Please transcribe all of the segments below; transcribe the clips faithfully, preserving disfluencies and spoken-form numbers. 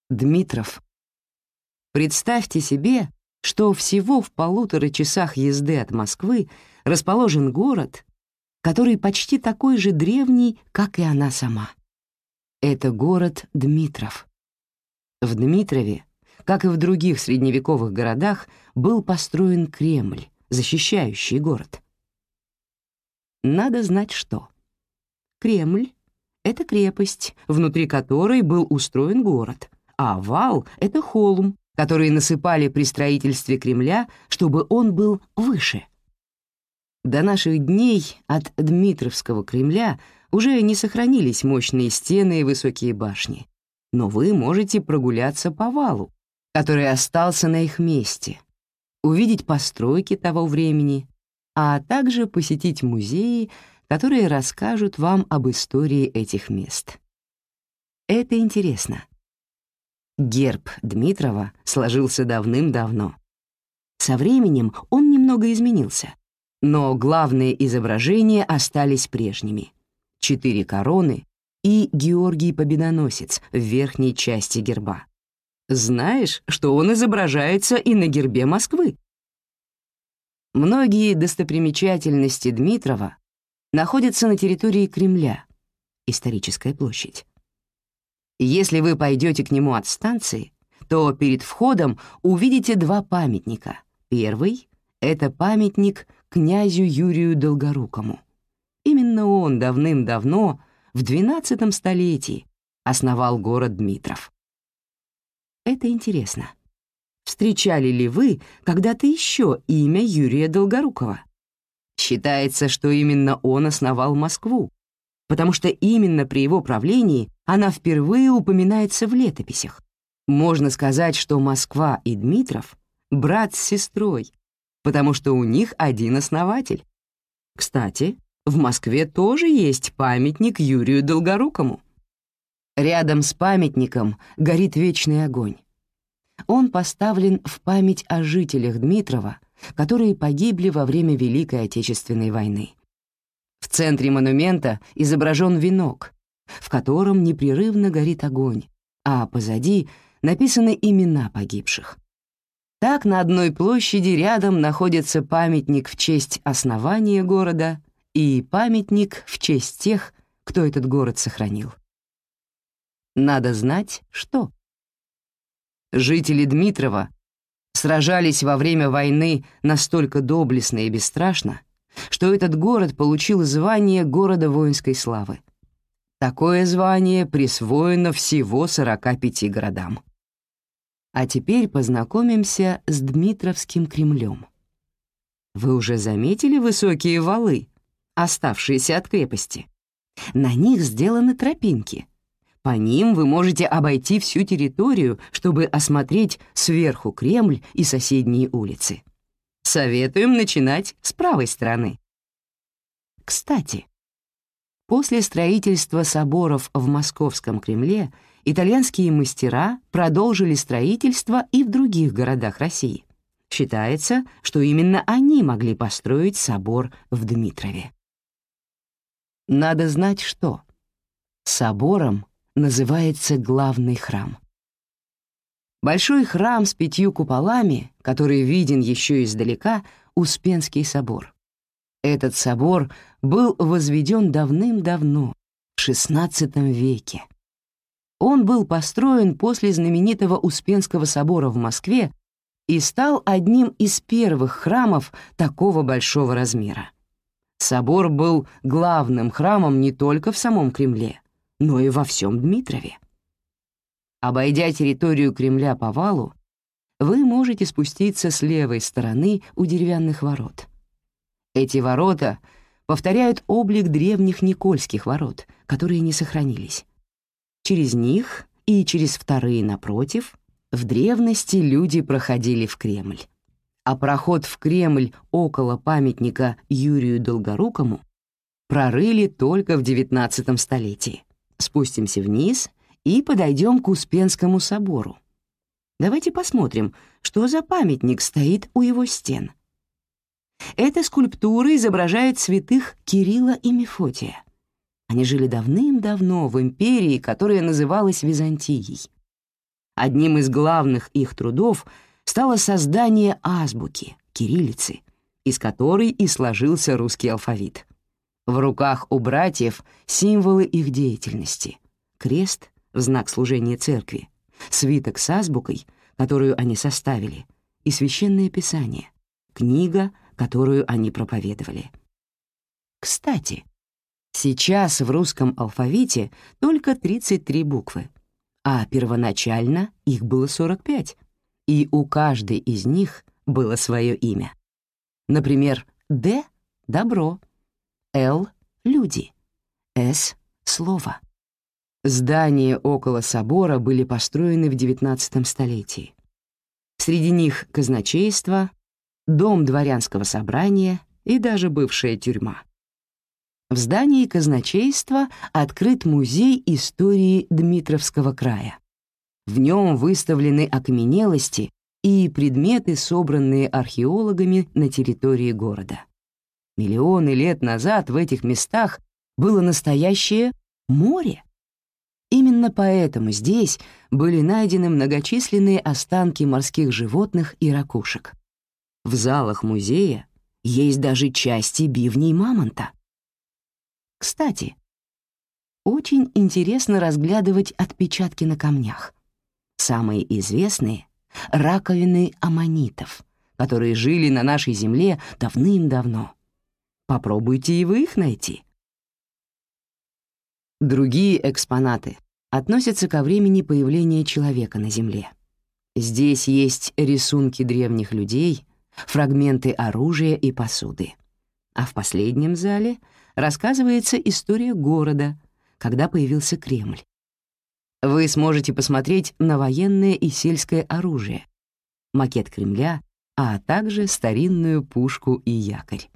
Дмитров. Представьте себе, что всего в полутора часах езды от Москвы расположен город, который почти такой же древний, как и она сама. Это город Дмитров. В Дмитрове, как и в других средневековых городах, был построен Кремль, защищающий город. Надо знать, что Кремль — это крепость, внутри которой был устроен город, а вал — это холм, который насыпали при строительстве Кремля, чтобы он был выше. До наших дней от Дмитровского Кремля уже не сохранились мощные стены и высокие башни, но вы можете прогуляться по валу, который остался на их месте, увидеть постройки того времени, а также посетить музеи, которые расскажут вам об истории этих мест. Это интересно. Герб Дмитрова сложился давным-давно. Со временем он немного изменился, но главные изображения остались прежними. Четыре короны и Георгий Победоносец в верхней части герба. Знаешь, что он изображается и на гербе Москвы? Многие достопримечательности Дмитрова находятся на территории Кремля, историческая площадь. Если вы пойдете к нему от станции, то перед входом увидите два памятника. Первый — это памятник князю Юрию Долгорукому. Именно он давным-давно, в двенадцатом столетии, основал город Дмитров. Это интересно. Встречали ли вы когда-то еще имя Юрия Долгорукова? Считается, что именно он основал Москву, потому что именно при его правлении она впервые упоминается в летописях. Можно сказать, что Москва и Дмитров — брат с сестрой, потому что у них один основатель. Кстати, в Москве тоже есть памятник Юрию Долгорукому. Рядом с памятником горит вечный огонь. Он поставлен в память о жителях Дмитрова, которые погибли во время Великой Отечественной войны. В центре монумента изображен венок, в котором непрерывно горит огонь, а позади написаны имена погибших. Так на одной площади рядом находится памятник в честь основания города и памятник в честь тех, кто этот город сохранил. Надо знать, что жители Дмитрова сражались во время войны настолько доблестно и бесстрашно, что этот город получил звание города воинской славы. Такое звание присвоено всего сорока пяти городам. А теперь познакомимся с Дмитровским Кремлем. Вы уже заметили высокие валы, оставшиеся от крепости? На них сделаны тропинки. По ним вы можете обойти всю территорию, чтобы осмотреть сверху Кремль и соседние улицы. Советуем начинать с правой стороны. Кстати, после строительства соборов в Московском Кремле итальянские мастера продолжили строительство и в других городах России. Считается, что именно они могли построить собор в Дмитрове. Надо знать, что собором называется главный храм. Большой храм с пятью куполами, который виден еще издалека, Успенский собор. Этот собор был возведен давным-давно, в шестнадцатом веке. Он был построен после знаменитого Успенского собора в Москве и стал одним из первых храмов такого большого размера. Собор был главным храмом не только в самом Кремле, но и во всем Дмитрове. Обойдя территорию Кремля по валу, вы можете спуститься с левой стороны у деревянных ворот. Эти ворота повторяют облик древних Никольских ворот, которые не сохранились. Через них и через вторые напротив в древности люди проходили в Кремль. А проход в Кремль около памятника Юрию Долгорукому прорыли только в девятнадцатом столетии. Спустимся вниз и подойдем к Успенскому собору. Давайте посмотрим, что за памятник стоит у его стен. Эта скульптура изображает святых Кирилла и Мефодия. Они жили давным-давно в империи, которая называлась Византией. Одним из главных их трудов стало создание азбуки, кириллицы, из которой и сложился русский алфавит. В руках у братьев символы их деятельности: крест в знак служения церкви, свиток с азбукой, которую они составили, и священное писание, книга, которую они проповедовали. Кстати, сейчас в русском алфавите только тридцать три буквы, а первоначально их было сорок пять, и у каждой из них было свое имя. Например, «Д» — добро, «Л» — люди, «С» — слово. Здания около собора были построены в девятнадцатом столетии. Среди них казначейство, дом дворянского собрания и даже бывшая тюрьма. В здании казначейства открыт музей истории Дмитровского края. В нем выставлены окаменелости и предметы, собранные археологами на территории города. Миллионы лет назад в этих местах было настоящее море. Именно поэтому здесь были найдены многочисленные останки морских животных и ракушек. В залах музея есть даже части бивней мамонта. Кстати, очень интересно разглядывать отпечатки на камнях. Самые известные — раковины аммонитов, которые жили на нашей земле давным-давно. Попробуйте и вы их найти. Другие экспонаты относятся ко времени появления человека на Земле. Здесь есть рисунки древних людей, фрагменты оружия и посуды. А в последнем зале рассказывается история города, когда появился Кремль. Вы сможете посмотреть на военное и сельское оружие, макет Кремля, а также старинную пушку и якорь.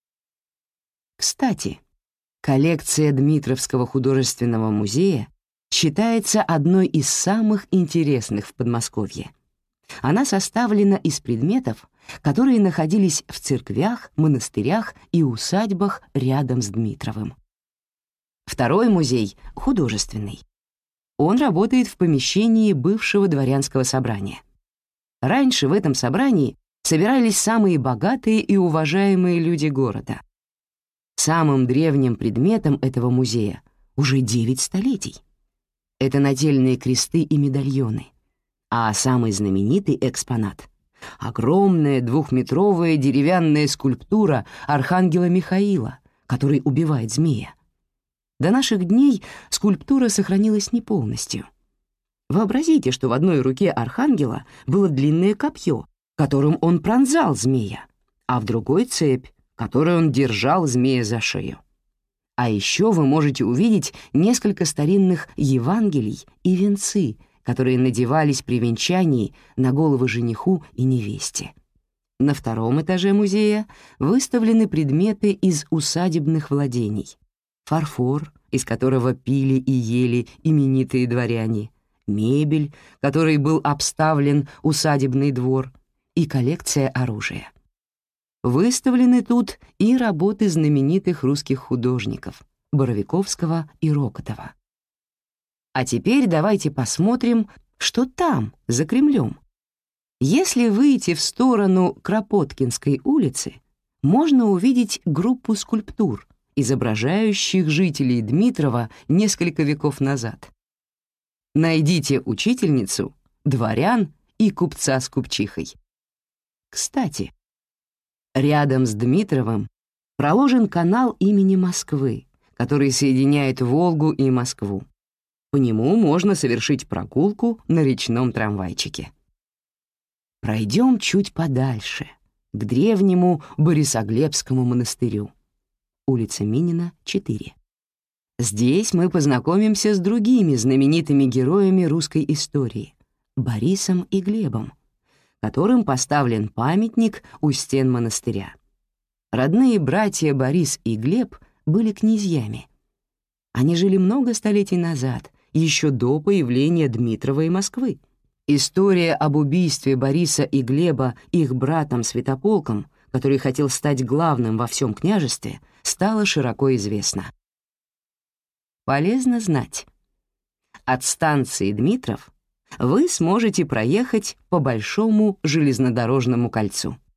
Кстати, коллекция Дмитровского художественного музея считается одной из самых интересных в Подмосковье. Она составлена из предметов, которые находились в церквях, монастырях и усадьбах рядом с Дмитровым. Второй музей — художественный. Он работает в помещении бывшего дворянского собрания. Раньше в этом собрании собирались самые богатые и уважаемые люди города. Самым древним предметом этого музея уже девять столетий. Это нательные кресты и медальоны, а самый знаменитый экспонат — огромная двухметровая деревянная скульптура архангела Михаила, который убивает змея. До наших дней скульптура сохранилась не полностью. Вообразите, что в одной руке архангела было длинное копье, которым он пронзал змея, а в другой — цепь, которой он держал змея за шею. А еще вы можете увидеть несколько старинных Евангелий и венцы, которые надевались при венчании на головы жениху и невесте. На втором этаже музея выставлены предметы из усадебных владений: фарфор, из которого пили и ели именитые дворяне, мебель, которой был обставлен усадебный двор, и коллекция оружия. Выставлены тут и работы знаменитых русских художников Боровиковского и Рокотова. А теперь давайте посмотрим, что там, за Кремлем. Если выйти в сторону Кропоткинской улицы, можно увидеть группу скульптур, изображающих жителей Дмитрова несколько веков назад. Найдите учительницу, дворян и купца с купчихой. Кстати, рядом с Дмитровым проложен канал имени Москвы, который соединяет Волгу и Москву. По нему можно совершить прогулку на речном трамвайчике. Пройдем чуть подальше, к древнему Борисоглебскому монастырю. Улица Минина, четыре. Здесь мы познакомимся с другими знаменитыми героями русской истории — Борисом и Глебом, которым поставлен памятник у стен монастыря. Родные братья Борис и Глеб были князьями. Они жили много столетий назад, еще до появления Дмитрова и Москвы. История об убийстве Бориса и Глеба их братом Святополком, который хотел стать главным во всем княжестве, стала широко известна. Полезно знать. От станции Дмитров вы сможете проехать по Большому железнодорожному кольцу.